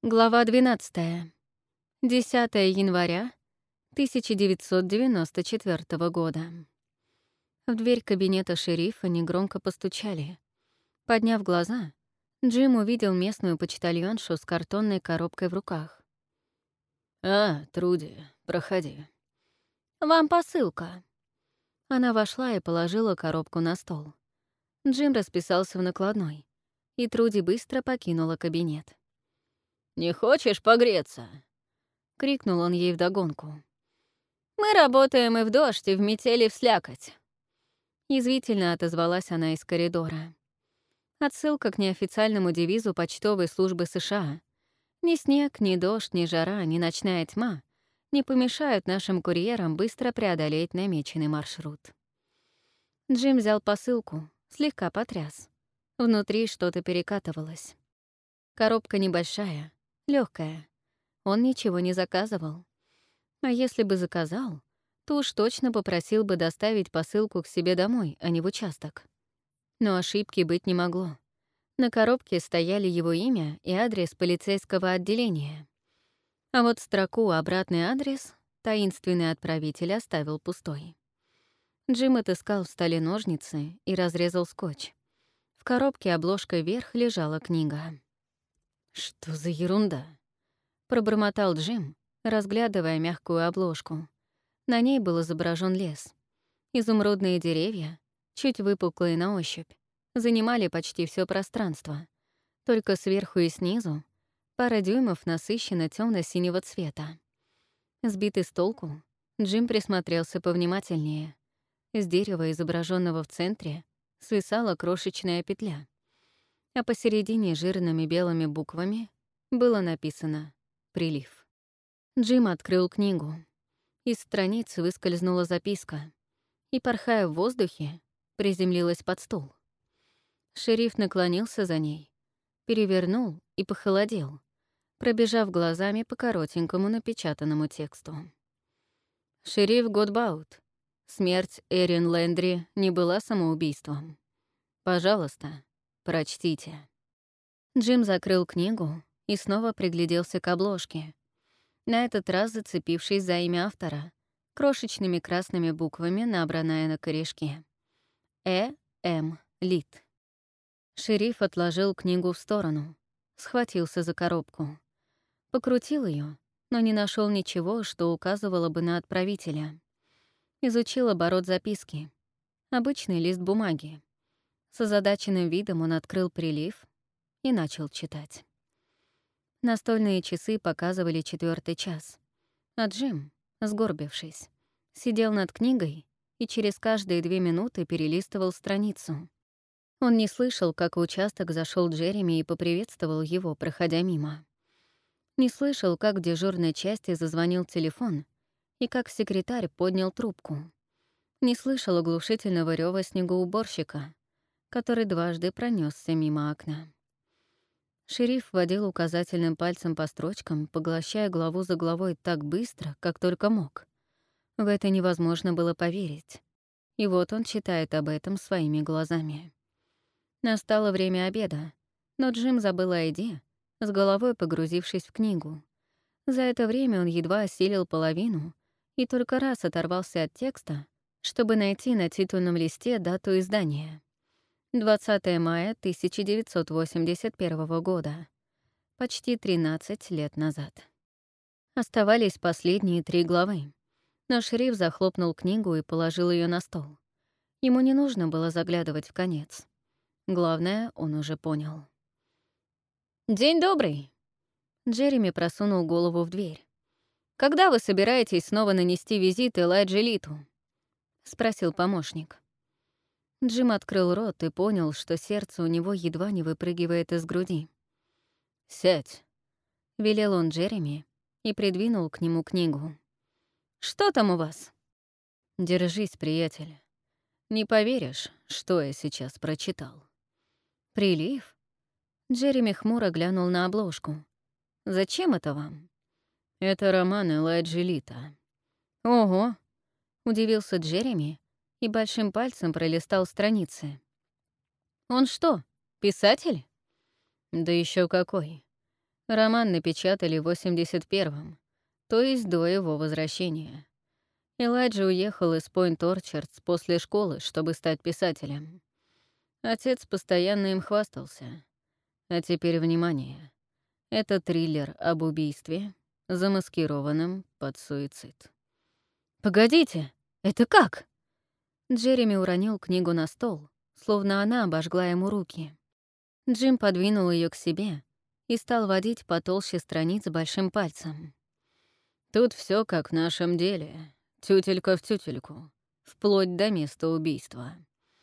Глава 12. 10 января 1994 года. В дверь кабинета шерифа негромко постучали. Подняв глаза, Джим увидел местную почтальоншу с картонной коробкой в руках. Труди, проходи». «Вам посылка». Она вошла и положила коробку на стол. Джим расписался в накладной, и Труди быстро покинула кабинет. «Не хочешь погреться?» — крикнул он ей вдогонку. «Мы работаем и в дождь, и в метели, и в слякоть». Язвительно отозвалась она из коридора. Отсылка к неофициальному девизу почтовой службы США. Ни снег, ни дождь, ни жара, ни ночная тьма не помешают нашим курьерам быстро преодолеть намеченный маршрут. Джим взял посылку, слегка потряс. Внутри что-то перекатывалось. Коробка небольшая, легкая. Он ничего не заказывал. А если бы заказал, то уж точно попросил бы доставить посылку к себе домой, а не в участок. Но ошибки быть не могло. На коробке стояли его имя и адрес полицейского отделения. А вот строку «Обратный адрес» таинственный отправитель оставил пустой. Джим отыскал в столе ножницы и разрезал скотч. В коробке обложкой вверх лежала книга. «Что за ерунда?» — пробормотал Джим, разглядывая мягкую обложку. На ней был изображен лес. Изумрудные деревья, чуть выпуклые на ощупь, занимали почти все пространство. Только сверху и снизу пара дюймов насыщенно темно-синего цвета. Сбитый с толку, Джим присмотрелся повнимательнее. С дерева, изображенного в центре, свисала крошечная петля, а посередине жирными белыми буквами было написано «Прилив». Джим открыл книгу. Из страниц выскользнула записка и, порхая в воздухе, приземлилась под стол. Шериф наклонился за ней, перевернул и похолодел, пробежав глазами по коротенькому напечатанному тексту. «Шериф Годбаут, смерть Эрин Лэндри не была самоубийством. Пожалуйста, прочтите». Джим закрыл книгу и снова пригляделся к обложке, на этот раз зацепившись за имя автора, крошечными красными буквами, набранное на корешке. М. Лит. Шериф отложил книгу в сторону, схватился за коробку. Покрутил ее, но не нашел ничего, что указывало бы на отправителя. Изучил оборот записки. Обычный лист бумаги. С озадаченным видом он открыл прилив и начал читать. Настольные часы показывали 4 час, а Джим, сгорбившись, сидел над книгой и через каждые 2 минуты перелистывал страницу. Он не слышал, как в участок зашел Джереми и поприветствовал его, проходя мимо. Не слышал, как в дежурной части зазвонил телефон и как секретарь поднял трубку. Не слышал оглушительного рёва снегоуборщика, который дважды пронесся мимо окна. Шериф водил указательным пальцем по строчкам, поглощая главу за главой так быстро, как только мог. В это невозможно было поверить. И вот он читает об этом своими глазами. Настало время обеда, но Джим забыл о еде, с головой погрузившись в книгу. За это время он едва осилил половину и только раз оторвался от текста, чтобы найти на титульном листе дату издания. 20 мая 1981 года. Почти 13 лет назад. Оставались последние 3 главы, но шериф захлопнул книгу и положил ее на стол. Ему не нужно было заглядывать в конец. Главное, он уже понял. «День добрый!» Джереми просунул голову в дверь. «Когда вы собираетесь снова нанести визит Элайджи Литу?» — спросил помощник. Джим открыл рот и понял, что сердце у него едва не выпрыгивает из груди. «Сядь», — велел он Джереми и придвинул к нему книгу. «Что там у вас?» «Держись, приятель. Не поверишь, что я сейчас прочитал». «Прилив?» Джереми хмуро глянул на обложку. «Зачем это вам?» «Это роман Элайджи Лита». «Ого!» — удивился Джереми и большим пальцем пролистал страницы. «Он что, писатель?» «Да еще какой. Роман напечатали в 81-м, то есть до его возвращения. Элайджа уехал из Пойнт-Орчардс после школы, чтобы стать писателем. Отец постоянно им хвастался. А теперь внимание. Это триллер об убийстве, замаскированном под суицид. «Погодите, это как?» Джереми уронил книгу на стол, словно она обожгла ему руки. Джим подвинул ее к себе и стал водить по толще страниц большим пальцем. «Тут все как в нашем деле, тютелька в тютельку, вплоть до места убийства.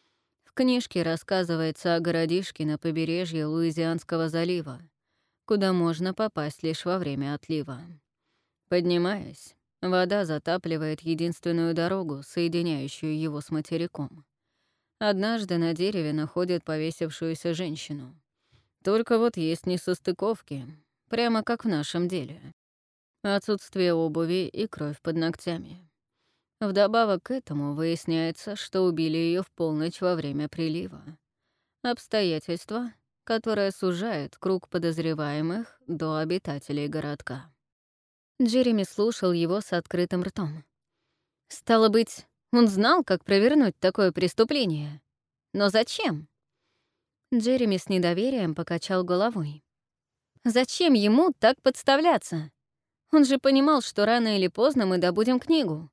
В книжке рассказывается о городишке на побережье Луизианского залива, куда можно попасть лишь во время отлива. Поднимаясь, вода затапливает единственную дорогу, соединяющую его с материком. Однажды на дереве находят повесившуюся женщину. Только вот есть несостыковки, прямо как в нашем деле. Отсутствие обуви и кровь под ногтями. Вдобавок к этому выясняется, что убили ее в полночь во время прилива. Обстоятельство, которое сужает круг подозреваемых до обитателей городка. Джереми слушал его с открытым ртом. Стало быть, он знал, как провернуть такое преступление. Но зачем? Джереми с недоверием покачал головой. Зачем ему так подставляться? Он же понимал, что рано или поздно мы добудем книгу.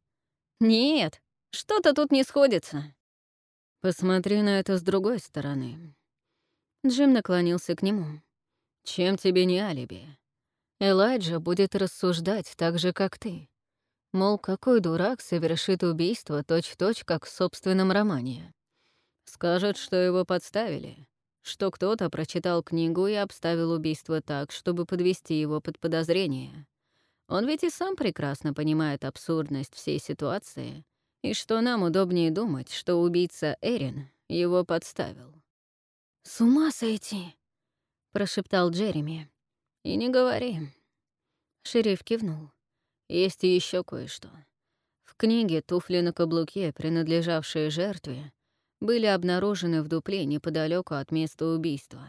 Нет, что-то тут не сходится. Посмотри на это с другой стороны. Джим наклонился к нему. Чем тебе не алиби? Элайджа будет рассуждать так же, как ты. Мол, какой дурак совершит убийство точь-в-точь, как в собственном романе. Скажет, что его подставили, что кто-то прочитал книгу и обставил убийство так, чтобы подвести его под подозрение. Он ведь и сам прекрасно понимает абсурдность всей ситуации, и что нам удобнее думать, что убийца Эрин его подставил. «С ума сойти!» — прошептал Джереми. «И не говори». Шериф кивнул. «Есть еще кое-что. В книге туфли на каблуке, принадлежавшие жертве, были обнаружены в дупле неподалеку от места убийства».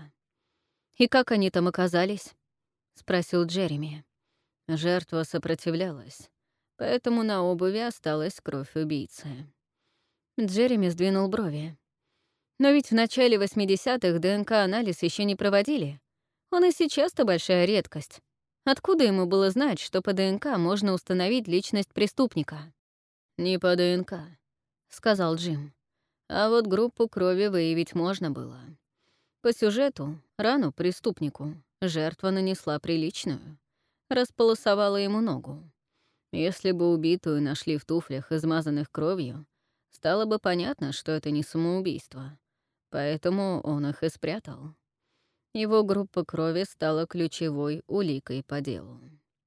«И как они там оказались?» — спросил Джереми. Жертва сопротивлялась, поэтому на обуви осталась кровь убийцы. Джереми сдвинул брови. «Но ведь в начале 80-х ДНК-анализ еще не проводили. Он и сейчас-то большая редкость. Откуда ему было знать, что по ДНК можно установить личность преступника?» «Не по ДНК», — сказал Джим. «А вот группу крови выявить можно было. По сюжету, рану преступнику жертва нанесла приличную. Располосовала ему ногу. Если бы убитую нашли в туфлях, измазанных кровью, стало бы понятно, что это не самоубийство. Поэтому он их и спрятал. Его группа крови стала ключевой уликой по делу».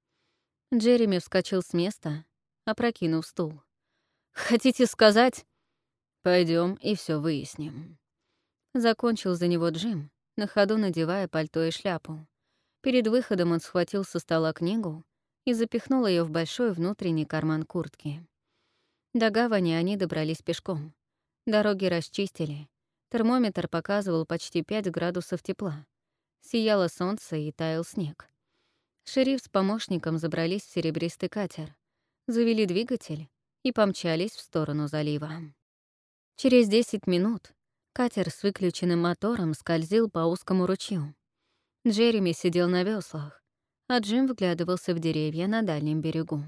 Джереми вскочил с места, опрокинув стул. «Хотите сказать...» Пойдем и все выясним». Закончил за него Джим, на ходу надевая пальто и шляпу. Перед выходом он схватил со стола книгу и запихнул ее в большой внутренний карман куртки. До гавани они добрались пешком. Дороги расчистили. Термометр показывал почти 5 градусов тепла. Сияло солнце и таял снег. Шериф с помощником забрались в серебристый катер, завели двигатель и помчались в сторону залива. Через 10 минут катер с выключенным мотором скользил по узкому ручью. Джереми сидел на веслах, а Джим вглядывался в деревья на дальнем берегу.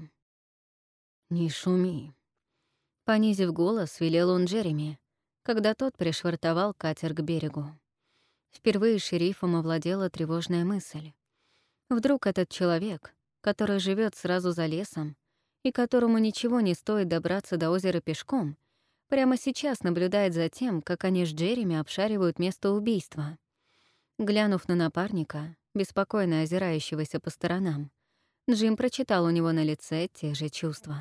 «Не шуми», — понизив голос, велел он Джереми, когда тот пришвартовал катер к берегу. Впервые шерифом овладела тревожная мысль. Вдруг этот человек, который живет сразу за лесом и которому ничего не стоит добраться до озера пешком, прямо сейчас наблюдает за тем, как они с Джереми обшаривают место убийства. Глянув на напарника, беспокойно озирающегося по сторонам, Джим прочитал у него на лице те же чувства.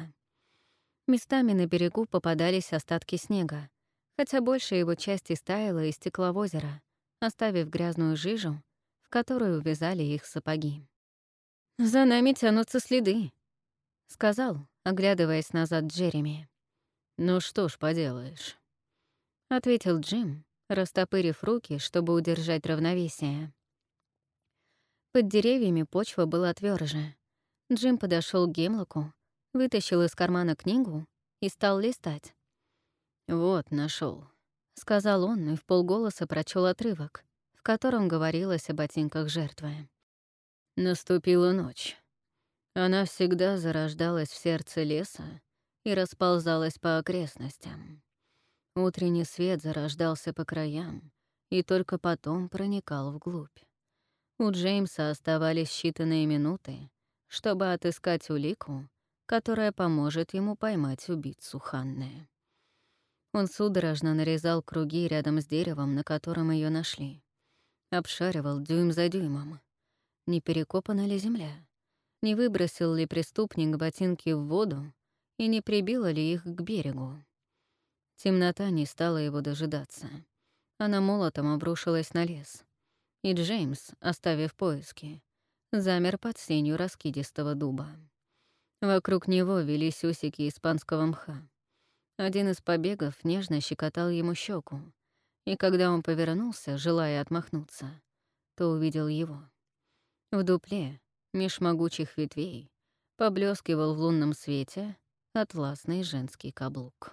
Местами на берегу попадались остатки снега, хотя большая его часть истаяла и стекла в озеро, оставив грязную жижу, в которую увязали их сапоги. «За нами тянутся следы», — сказал, оглядываясь назад Джереми. «Ну что ж поделаешь», — ответил Джим, растопырив руки, чтобы удержать равновесие. Под деревьями почва была тверже. Джим подошел к Гемлоку, вытащил из кармана книгу и стал листать. «Вот, нашел, Сказал он и вполголоса прочел отрывок, в котором говорилось о ботинках жертвы. Наступила ночь. Она всегда зарождалась в сердце леса и расползалась по окрестностям. Утренний свет зарождался по краям и только потом проникал вглубь. У Джеймса оставались считанные минуты, чтобы отыскать улику, которая поможет ему поймать убийцу Ханны. Он судорожно нарезал круги рядом с деревом, на котором ее нашли. Обшаривал дюйм за дюймом. Не перекопана ли земля? Не выбросил ли преступник ботинки в воду и не прибило ли их к берегу? Темнота не стала его дожидаться. Она молотом обрушилась на лес. И Джеймс, оставив поиски, замер под сенью раскидистого дуба. Вокруг него велись усики испанского мха. Один из побегов нежно щекотал ему щеку, и когда он повернулся, желая отмахнуться, то увидел его. В дупле, меж могучих ветвей, поблескивал в лунном свете атласный женский каблук.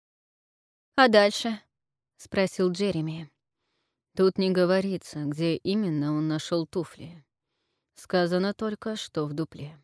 «А дальше?» — спросил Джереми. Тут не говорится, где именно он нашел туфли. Сказано только, что в дупле.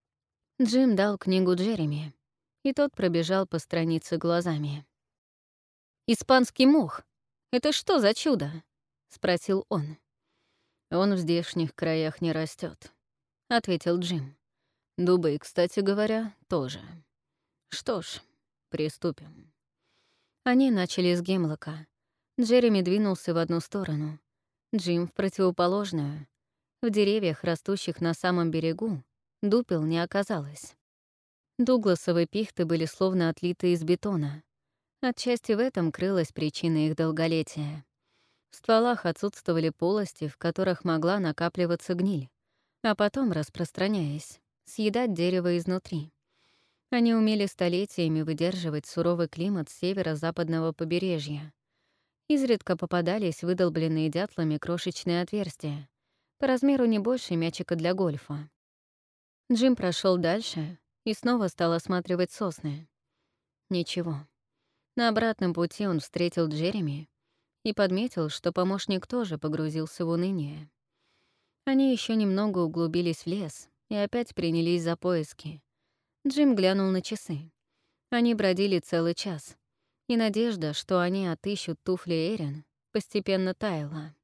Джим дал книгу Джереми, и тот пробежал по странице глазами. «Испанский мох! Это что за чудо?» — спросил он. «Он в здешних краях не растет, ответил Джим. «Дубы, кстати говоря, тоже. Что ж, приступим». Они начали с Гемлока. Джереми двинулся в одну сторону, Джим — в противоположную. В деревьях, растущих на самом берегу, дупел не оказалось. Дугласовые пихты были словно отлиты из бетона. Отчасти в этом крылась причина их долголетия. В стволах отсутствовали полости, в которых могла накапливаться гниль, а потом, распространяясь, съедать дерево изнутри. Они умели столетиями выдерживать суровый климат северо-западного побережья. Изредка попадались выдолбленные дятлами крошечные отверстия, по размеру не больше мячика для гольфа. Джим прошел дальше и снова стал осматривать сосны. Ничего. На обратном пути он встретил Джереми и подметил, что помощник тоже погрузился в уныние. Они еще немного углубились в лес и опять принялись за поиски. Джим глянул на часы. Они бродили целый час, и надежда, что они отыщут туфли Эрин, постепенно таяла.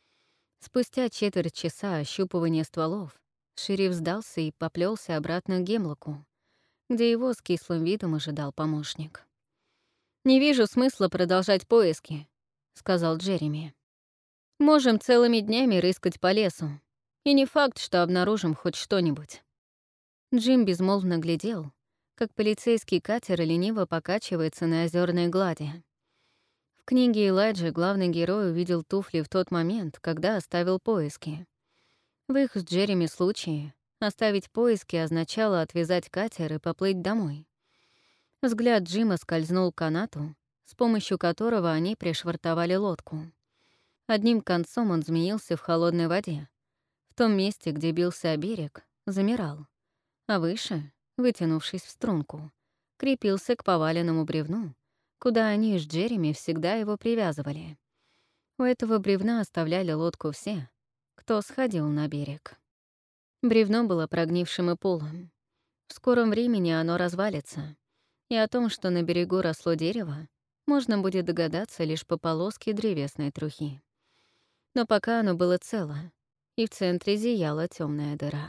Спустя четверть часа ощупывания стволов шериф сдался и поплелся обратно к Гемлоку, где его с кислым видом ожидал помощник. «Не вижу смысла продолжать поиски», — сказал Джереми. «Можем целыми днями рыскать по лесу, и не факт, что обнаружим хоть что-нибудь». Джим безмолвно глядел, как полицейский катер лениво покачивается на озерной глади. В книге Элайджи главный герой увидел туфли в тот момент, когда оставил поиски. В их с Джереми случае оставить поиски означало отвязать катер и поплыть домой. Взгляд Джима скользнул к канату, с помощью которого они пришвартовали лодку. Одним концом он змеился в холодной воде. В том месте, где бился о берег, замирал. А выше, вытянувшись в струнку, крепился к поваленному бревну, куда они с Джереми всегда его привязывали. У этого бревна оставляли лодку все, кто сходил на берег. Бревно было прогнившим и полым. В скором времени оно развалится, и о том, что на берегу росло дерево, можно будет догадаться лишь по полоске древесной трухи. Но пока оно было цело, и в центре зияла темная дыра.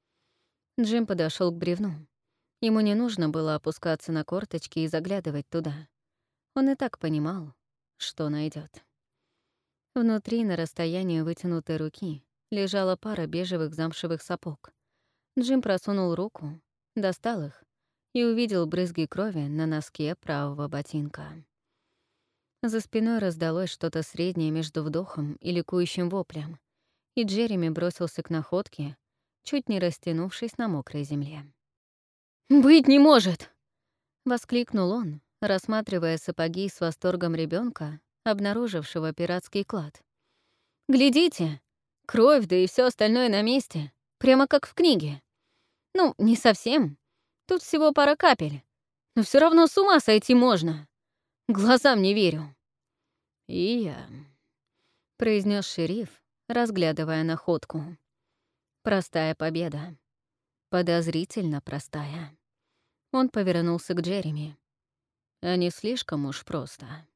Джим подошел к бревну. Ему не нужно было опускаться на корточки и заглядывать туда. Он и так понимал, что найдет. Внутри, на расстоянии вытянутой руки, лежала пара бежевых замшевых сапог. Джим просунул руку, достал их и увидел брызги крови на носке правого ботинка. За спиной раздалось что-то среднее между вдохом и ликующим воплем, и Джереми бросился к находке, чуть не растянувшись на мокрой земле. «Быть не может!» — воскликнул он, рассматривая сапоги с восторгом ребенка, обнаружившего пиратский клад. «Глядите! Кровь, да и все остальное на месте. Прямо как в книге. Ну, не совсем. Тут всего пара капель. Но все равно с ума сойти можно. Глазам не верю. «И я», — произнес шериф, разглядывая находку. Простая победа. Подозрительно простая. Он повернулся к Джереми. А не слишком уж просто.